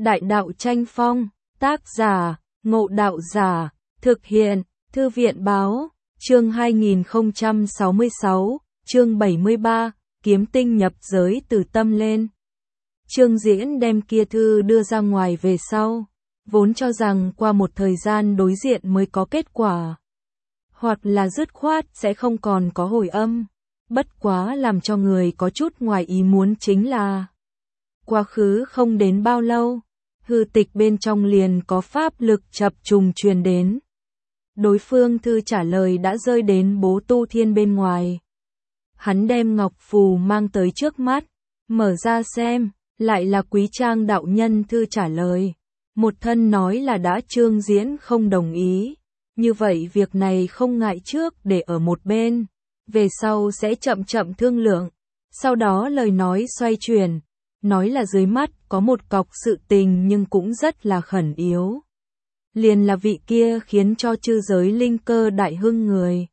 Đại đạo tranh phong, tác giả, Ngộ Đạo Giả, thực hiện, Thư viện báo, chương 2066, chương 73, kiếm tinh nhập giới từ tâm lên. Trương Diễn đem kia thư đưa ra ngoài về sau, vốn cho rằng qua một thời gian đối diện mới có kết quả, hoặc là dứt khoát sẽ không còn có hồi âm. Bất quá làm cho người có chút ngoài ý muốn chính là quá khứ không đến bao lâu, hư tịch bên trong liền có pháp lực chập trùng truyền đến. Đối phương thư trả lời đã rơi đến Bố Tu Thiên bên ngoài. Hắn đem ngọc phù mang tới trước mắt, mở ra xem, lại là Quý Trang đạo nhân thư trả lời. Một thân nói là đã Trương Diễn không đồng ý, như vậy việc này không ngại trước để ở một bên, về sau sẽ chậm chậm thương lượng. Sau đó lời nói xoay chuyển, nói là dưới mắt có một cọc sự tình nhưng cũng rất là khẩn yếu. Liền là vị kia khiến cho chư giới linh cơ đại hưng người.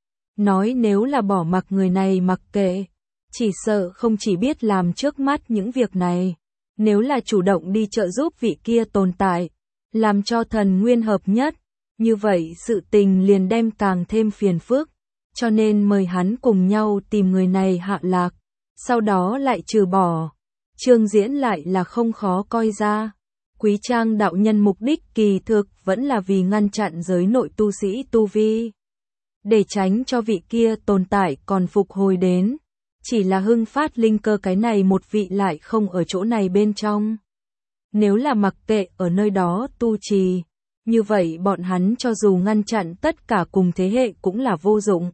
Nói nếu là bỏ mặc người này mặc kệ, chỉ sợ không chỉ biết làm trước mắt những việc này, nếu là chủ động đi trợ giúp vị kia tồn tại, làm cho thần nguyên hợp nhất, như vậy sự tình liền đem càng thêm phiền phức, cho nên mời hắn cùng nhau tìm người này hạ lạc, sau đó lại trừ bỏ. Trương Diễn lại là không khó coi ra. Quý Trang đạo nhân mục đích kỳ thực vẫn là vì ngăn chặn giới nội tu sĩ tu vi, để tránh cho vị kia tồn tại còn phục hồi đến. Chỉ là hưng phát linh cơ cái này một vị lại không ở chỗ này bên trong. Nếu là mặc kệ ở nơi đó tu trì, như vậy bọn hắn cho dù ngăn chặn tất cả cùng thế hệ cũng là vô dụng.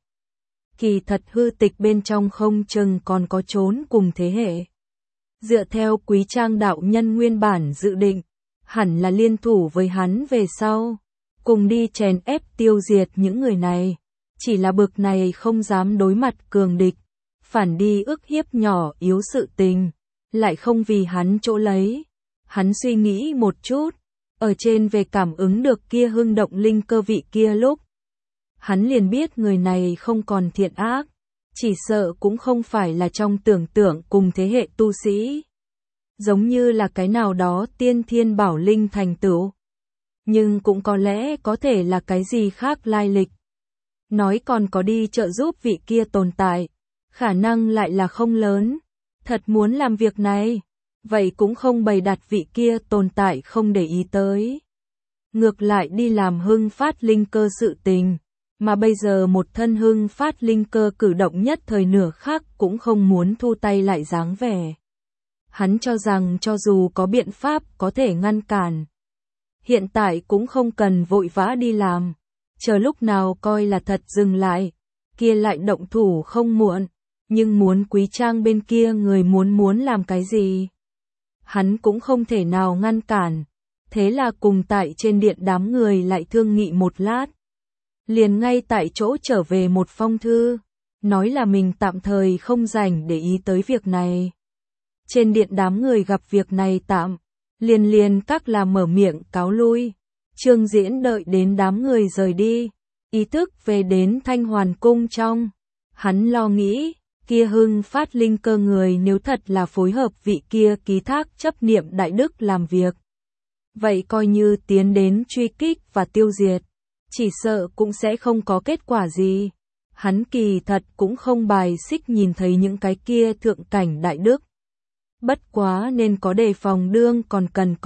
Kỳ thật hư tịch bên trong không chừng còn có trốn cùng thế hệ. Dựa theo Quý Trang đạo nhân nguyên bản dự định, hẳn là liên thủ với hắn về sau, cùng đi chèn ép tiêu diệt những người này. Chỉ là bực này không dám đối mặt cường địch, phản đi ức hiếp nhỏ yếu sự tình, lại không vì hắn chỗ lấy. Hắn suy nghĩ một chút, ở trên về cảm ứng được kia hưng động linh cơ vị kia lúc, hắn liền biết người này không còn thiện ác, chỉ sợ cũng không phải là trong tưởng tượng cùng thế hệ tu sĩ, giống như là cái nào đó tiên thiên bảo linh thành tựu, nhưng cũng có lẽ có thể là cái gì khác lai lịch. Nói còn có đi trợ giúp vị kia tồn tại, khả năng lại là không lớn. Thật muốn làm việc này, vậy cũng không bày đặt vị kia tồn tại không để ý tới. Ngược lại đi làm hưng phát linh cơ sự tình, mà bây giờ một thân hưng phát linh cơ cử động nhất thời nửa khắc cũng không muốn thu tay lại dáng vẻ. Hắn cho rằng cho dù có biện pháp có thể ngăn cản, hiện tại cũng không cần vội vã đi làm, chờ lúc nào coi là thật dừng lại, kia lại động thủ không muộn. Nhưng muốn Quý Trang bên kia người muốn làm cái gì, hắn cũng không thể nào ngăn cản. Thế là cùng tại trên điện đám người lại thương nghị một lát, liền ngay tại chỗ trở về một phong thư, nói là mình tạm thời không rảnh để ý tới việc này. Trên điện đám người gặp việc này tạm, liền các là mở miệng cáo lui. Trương Diễn đợi đến đám người rời đi, ý thức về đến Thanh Hoàn cung trong. Hắn lo nghĩ, kia hưng phát linh cơ người nếu thật là phối hợp vị kia ký thác chấp niệm đại đức làm việc, vậy coi như tiến đến truy kích và tiêu diệt, chỉ sợ cũng sẽ không có kết quả gì. Hắn kỳ thật cũng không bài xích nhìn thấy những cái kia thượng cảnh đại đức. Bất quá nên có đề phòng đương còn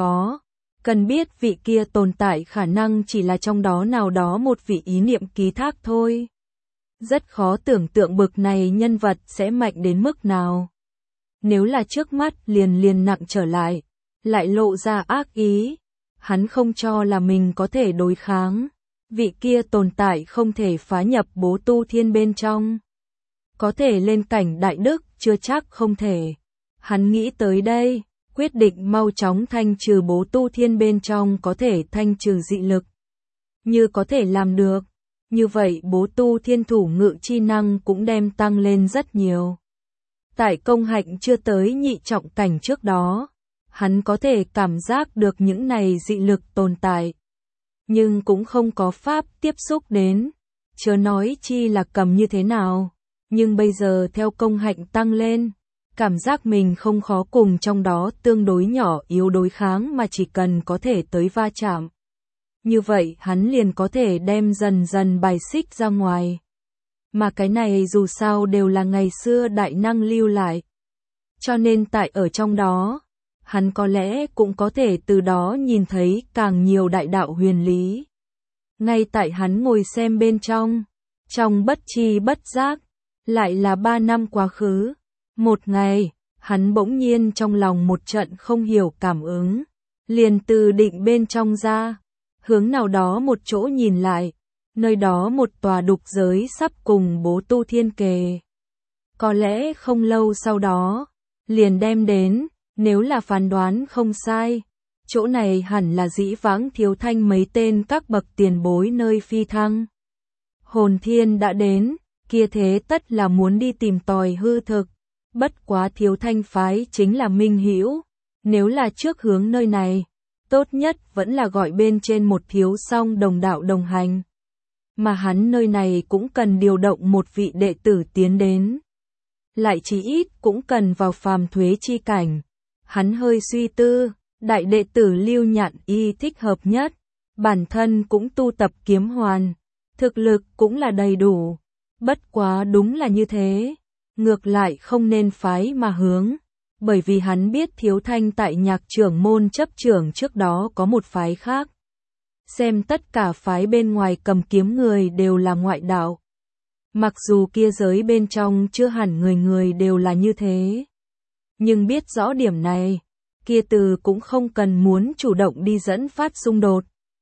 cần biết vị kia tồn tại khả năng chỉ là trong đó nào đó một vị ý niệm ký thác thôi. Rất khó tưởng tượng bực này nhân vật sẽ mạnh đến mức nào. Nếu là trước mắt liền nặng trở lại lộ ra ác ý, hắn không cho là mình có thể đối kháng. Vị kia tồn tại không thể phá nhập Bố Tu Thiên bên trong. Có thể lên cảnh đại đức chưa chắc không thể. Hắn nghĩ tới đây, quyết định mau chóng thanh trừ Bố Tu Thiên bên trong có thể thanh trừ dị lực. Như có thể làm được, như vậy Bố Tu Thiên thủ ngự chi năng cũng đem tăng lên rất nhiều. Tại công hạnh chưa tới nhị trọng cảnh trước đó, hắn có thể cảm giác được những này dị lực tồn tại, nhưng cũng không có pháp tiếp xúc đến, chớ nói chi là cầm như thế nào. Nhưng bây giờ theo công hạnh tăng lên, cảm giác mình không khó cùng trong đó tương đối nhỏ yếu đối kháng mà chỉ cần có thể tới va chạm. Như vậy hắn liền có thể đem dần dần bài xích ra ngoài. Mà cái này dù sao đều là ngày xưa đại năng lưu lại. Cho nên tại ở trong đó, hắn có lẽ cũng có thể từ đó nhìn thấy càng nhiều đại đạo huyền lý. Ngay tại hắn ngồi xem bên trong bất tri bất giác, lại là 3 năm quá khứ. Một ngày, hắn bỗng nhiên trong lòng một trận không hiểu cảm ứng, liền từ định bên trong ra, hướng nào đó một chỗ nhìn lại, nơi đó một tòa đục giới sắp cùng bố tu thiên kề. Có lẽ không lâu sau đó, liền đem đến, nếu là phán đoán không sai, chỗ này hẳn là dĩ vãng Thiếu Thanh mấy tên các bậc tiền bối nơi phi thăng. Hồn thiên đã đến, kia thế tất là muốn đi tìm tòi hư thực, bất quá Thiếu Thanh phái chính là minh hữu, nếu là trước hướng nơi này, tốt nhất vẫn là gọi bên trên một thiếu song đồng đạo đồng hành. Mà hắn nơi này cũng cần điều động một vị đệ tử tiến đến. Lại chí ít cũng cần vào phàm thuế chi cảnh. Hắn hơi suy tư, đại đệ tử Lưu Nhạn Y thích hợp nhất, bản thân cũng tu tập kiếm hoàn, thực lực cũng là đầy đủ. Bất quá đúng là như thế, ngược lại không nên phái mà hướng, bởi vì hắn biết Thiếu Thanh tại Nhạc trưởng môn chấp trưởng trước đó có một phái khác. Xem tất cả phái bên ngoài cầm kiếm người đều là ngoại đạo. Mặc dù kia giới bên trong chưa hẳn người người đều là như thế. Nhưng biết rõ điểm này, kia từ cũng không cần muốn chủ động đi dẫn phát xung đột.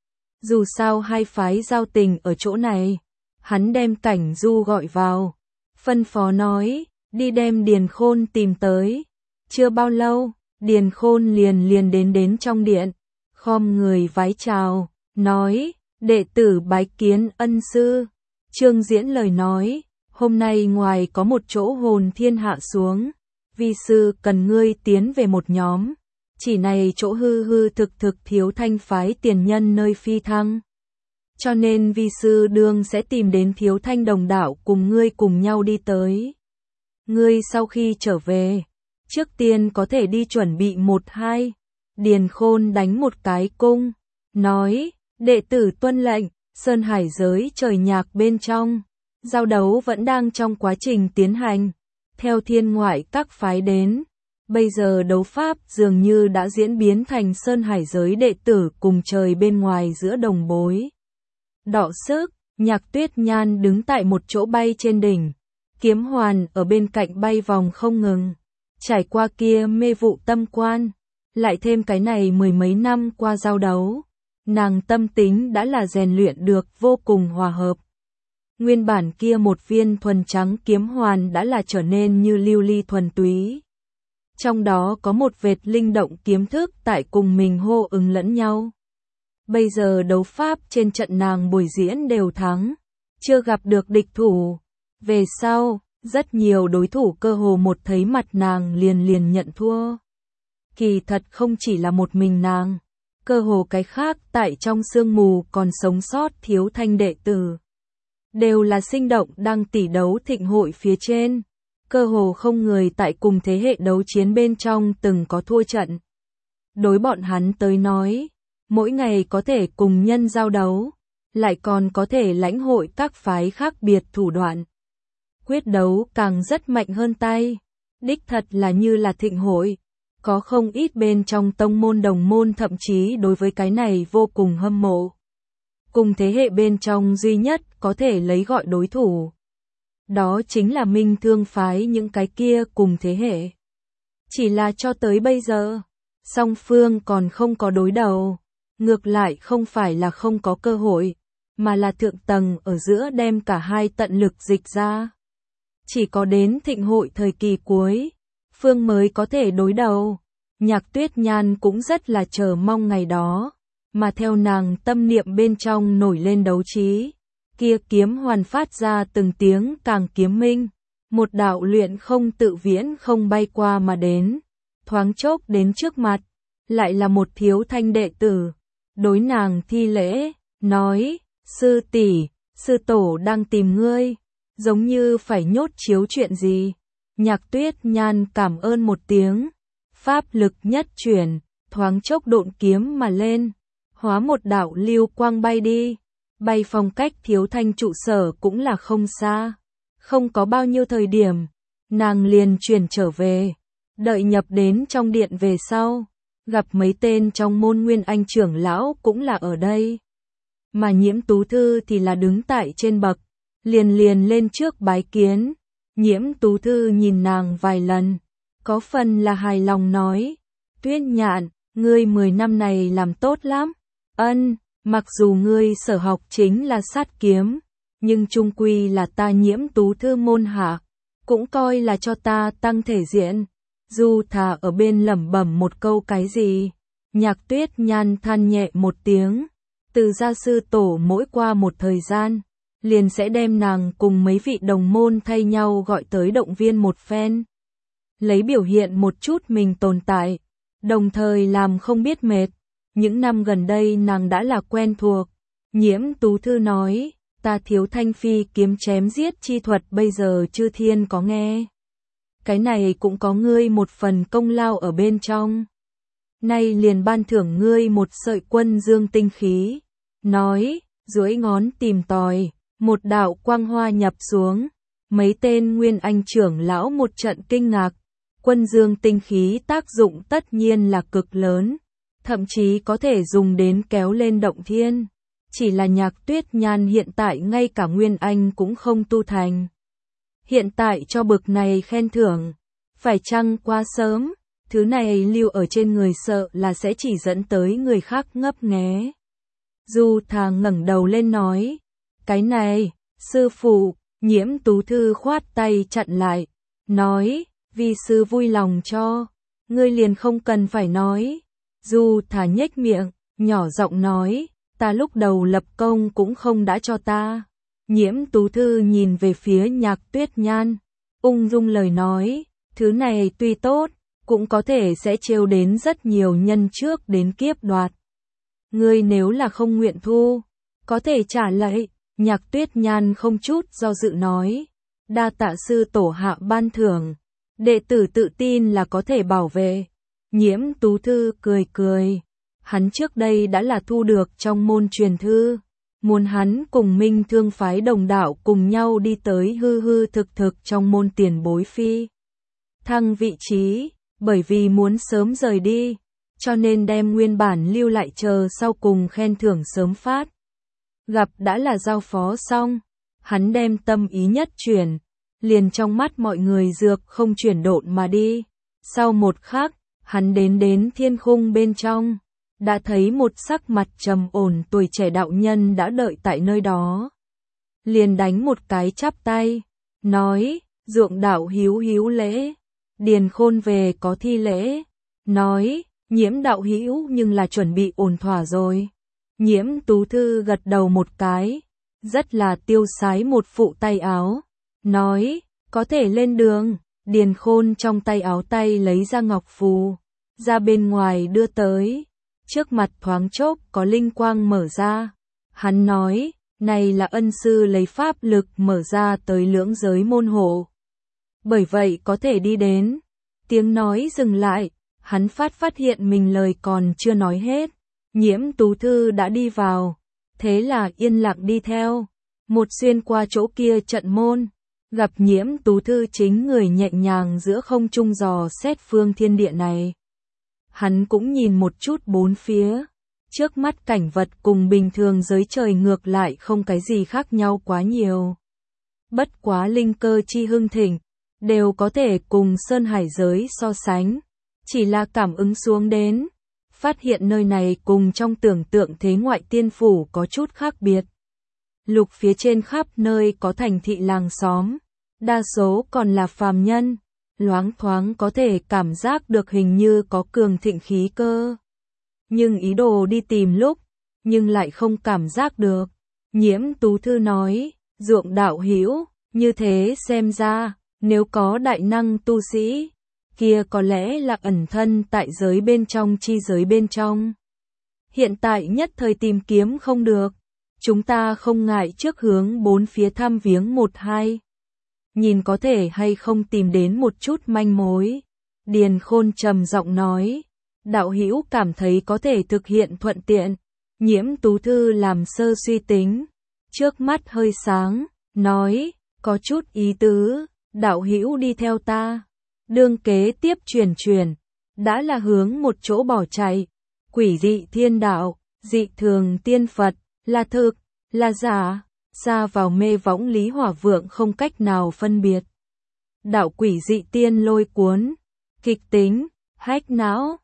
Dù sao hai phái giao tình ở chỗ này, hắn đem Cảnh Du gọi vào, phân phó nói, đi đem Điền Khôn tìm tới. Chưa bao lâu, Điền Khôn liền đến trong điện, khom người vái chào, nói, đệ tử bái kiến ân sư. Trương Diễn lời nói, hôm nay ngoài có một chỗ hồn thiên hạ xuống, vi sư cần ngươi tiến về một nhóm, chỉ này chỗ hư thực Thiếu Thanh phái tiền nhân nơi phi thăng. Cho nên vi sư đương sẽ tìm đến Thiếu Thanh đồng đạo cùng ngươi cùng nhau đi tới. Ngươi sau khi trở về, trước tiên có thể đi chuẩn bị 1-2. Điền Khôn đánh một cái cung, nói, đệ tử tuân lệnh. Sơn Hải giới trời nhạc bên trong, giao đấu vẫn đang trong quá trình tiến hành, theo thiên ngoại các phái đến. Bây giờ đấu pháp dường như đã diễn biến thành Sơn Hải giới đệ tử cùng trời bên ngoài giữa đồng bối. Đọ sức, Nhạc Tuyết Nhan đứng tại một chỗ bay trên đỉnh, kiếm hoàn ở bên cạnh bay vòng không ngừng, trải qua kia mê vụ tâm quan, lại thêm cái này mười mấy năm qua giao đấu. Nàng tâm tính đã là rèn luyện được vô cùng hòa hợp. Nguyên bản kia một viên thuần trắng kiếm hoàn đã là trở nên như lưu ly thuần túy. Trong đó có một vệt linh động kiếm thức tại cùng mình hô ứng lẫn nhau. Bây giờ đấu pháp trên trận nàng buổi diễn đều thắng, chưa gặp được địch thủ. Về sau, rất nhiều đối thủ cơ hồ một thấy mặt nàng liền nhận thua. Kỳ thật không chỉ là một mình nàng. Cơ hồ cái khác tại trong sương mù còn sống sót Thiếu Thanh đệ tử. Đều là sinh động đang tỷ đấu thịnh hội phía trên. Cơ hồ không người tại cùng thế hệ đấu chiến bên trong từng có thua trận. Đối bọn hắn tới nói, mỗi ngày có thể cùng nhân giao đấu, lại còn có thể lãnh hội các phái khác biệt thủ đoạn. Quyết đấu càng rất mạnh hơn tay. Đích thật là như là thịnh hội. Có không ít bên trong tông môn đồng môn thậm chí đối với cái này vô cùng hâm mộ. Cùng thế hệ bên trong duy nhất có thể lấy gọi đối thủ. Đó chính là Minh Thương phái những cái kia cùng thế hệ. Chỉ là cho tới bây giờ, song phương còn không có đối đầu. Ngược lại không phải là không có cơ hội, mà là thượng tầng ở giữa đem cả hai tận lực dịch ra. Chỉ có đến thịnh hội thời kỳ cuối, phương mới có thể đối đầu. Nhạc Tuyết Nhan cũng rất là chờ mong ngày đó, mà theo nàng tâm niệm bên trong nổi lên đấu trí, kia kiếm hoàn phát ra từng tiếng càng kiếm minh, một đạo luyện không tự viễn không bay qua mà đến, thoáng chốc đến trước mặt, lại là một Thiếu Thanh đệ tử, đối nàng thi lễ, nói, sư tỷ, sư tổ đang tìm ngươi, giống như phải nhốt chiếu chuyện gì. Nhạc Tuyết Nhan cảm ơn một tiếng, pháp lực nhất chuyển, thoáng chốc độn kiếm mà lên, hóa một đạo lưu quang bay đi, bay phong cách Thiếu Thanh trụ sở cũng là không xa. Không có bao nhiêu thời điểm, nàng liền chuyển trở về, đợi nhập đến trong điện về sau, gặp mấy tên trong môn Nguyên Anh trưởng lão cũng là ở đây. Mà Nhiễm Tú Thư thì là đứng tại trên bậc, liền lên trước bái kiến. Nhiễm Tú Thư nhìn nàng vài lần, có phần là hài lòng nói, Tuyết Nhạn, ngươi 10 năm này làm tốt lắm. Ân, mặc dù ngươi sở học chính là sát kiếm, nhưng chung quy là ta Nhiễm Tú Thư môn hạ, cũng coi là cho ta tăng thể diện. Du Thà ở bên lẩm bẩm một câu cái gì, Nhạc Tuyết Nhan than nhẹ một tiếng, từ gia sư tổ mỗi qua một thời gian, liền sẽ đem nàng cùng mấy vị đồng môn thay nhau gọi tới động viên một phen. Lấy biểu hiện một chút mình tồn tại, đồng thời làm không biết mệt. Những năm gần đây nàng đã là quen thuộc. Nhiễm Tú Thư nói, ta Thiếu Thanh phi kiếm chém giết chi thuật bây giờ chư thiên có nghe. Cái này cũng có ngươi một phần công lao ở bên trong. Nay liền ban thưởng ngươi một sợi quân dương tinh khí. Nói, duỗi ngón tìm tòi, một đạo quang hoa nhập xuống. Mấy tên Nguyên Anh trưởng lão một trận kinh ngạc. Quân dương tinh khí tác dụng tất nhiên là cực lớn, thậm chí có thể dùng đến kéo lên động thiên. Chỉ là Nhạc Tuyết Nhan hiện tại ngay cả Nguyên Anh cũng không tu thành. Hiện tại cho bực này khen thưởng, phải chăng quá sớm, thứ này lưu ở trên người sợ là sẽ chỉ dẫn tới người khác ngấp nghé. Du Thà ngẩng đầu lên nói, cái này, sư phụ, Nhiễm Tú Thư khoát tay chặn lại, nói, vì sư vui lòng cho, ngươi liền không cần phải nói. Du Thà nhếch miệng, nhỏ giọng nói, ta lúc đầu lập công cũng không đã cho ta. Nhiễm Tú Thư nhìn về phía Nhạc Tuyết Nhan, ung dung lời nói, thứ này tuy tốt, cũng có thể sẽ trêu đến rất nhiều nhân trước đến kiếp đoạt. Ngươi nếu là không nguyện thu, có thể trả lại. Nhạc Tuyết Nhan không chút do dự nói, đa tạ sư tổ hạ ban thưởng, đệ tử tự tin là có thể bảo vệ. Nhiễm Tú Thư cười cười, hắn trước đây đã là thu được trong môn truyền thư, muốn hắn cùng Minh Thương phái đồng đạo cùng nhau đi tới hư hư thực thực trong môn tiền bối phi. Thăng vị trí, bởi vì muốn sớm rời đi, cho nên đem nguyên bản lưu lại chờ sau cùng khen thưởng sớm phát. Gặp đã là giao phó xong, hắn đem tâm ý nhất chuyển, liền trong mắt mọi người dược không chuyển độn mà đi. Sau một khắc, hắn đến thiên khung bên trong, đã thấy một sắc mặt trầm ổn tuổi trẻ đạo nhân đã đợi tại nơi đó. Liền đánh một cái chắp tay, nói, Ruộng đạo hữu hữu lễ, Điền Khôn về có thi lễ, nói, Nhiễm đạo hữu nhưng là chuẩn bị ổn thỏa rồi. Nhiễm Tú Thư gật đầu một cái, rất là tiêu sái một phụ tay áo, nói, có thể lên đường. Điền Khôn trong tay áo tay lấy ra ngọc phù, ra bên ngoài đưa tới, trước mặt thoáng chốc có linh quang mở ra. Hắn nói, này là ân sư lấy pháp lực mở ra tới lưỡng giới môn hộ. Bởi vậy có thể đi đến. Tiếng nói dừng lại, hắn phát hiện mình lời còn chưa nói hết. Nhiễm Tú Thư đã đi vào, thế là yên lặng đi theo. Một xuyên qua chỗ kia trận môn, gặp Nhiễm Tú Thư chính người nhẹ nhàng giữa không trung dò xét phương thiên địa này. Hắn cũng nhìn một chút bốn phía, trước mắt cảnh vật cùng bình thường giới trời ngược lại không cái gì khác nhau quá nhiều. Bất quá linh cơ chi hưng thịnh, đều có thể cùng sơn hải giới so sánh, chỉ là cảm ứng xuống đến, phát hiện nơi này cùng trong tưởng tượng thế ngoại tiên phủ có chút khác biệt. Lục phía trên khắp nơi có thành thị làng xóm, đa số còn là phàm nhân, loáng thoáng có thể cảm giác được hình như có cường thịnh khí cơ. Nhưng ý đồ đi tìm lúc, nhưng lại không cảm giác được. Nhiễm Tú Thư nói, Ruộng đạo hữu, như thế xem ra, nếu có đại năng tu sĩ, kia có lẽ là ẩn thân tại giới bên trong chi giới bên trong. Hiện tại nhất thời tìm kiếm không được, chúng ta không ngại trước hướng bốn phía thăm viếng một hai. nhìn có thể hay không tìm đến một chút manh mối. Điền Khôn trầm giọng nói, đạo hữu cảm thấy có thể thực hiện thuận tiện. Nhiễm Tú Thư làm sơ suy tính, trước mắt hơi sáng, nói, có chút ý tứ, đạo hữu đi theo ta. Đương kế tiếp chuyển, đã là hướng một chỗ bỏ chạy. Quỷ dị thiên đạo, dị thường tiên Phật, là thực, là giả, xa vào mê võng Lý Hỏa Vượng không cách nào phân biệt. Đạo quỷ dị tiên lôi cuốn, kịch tính, hách não,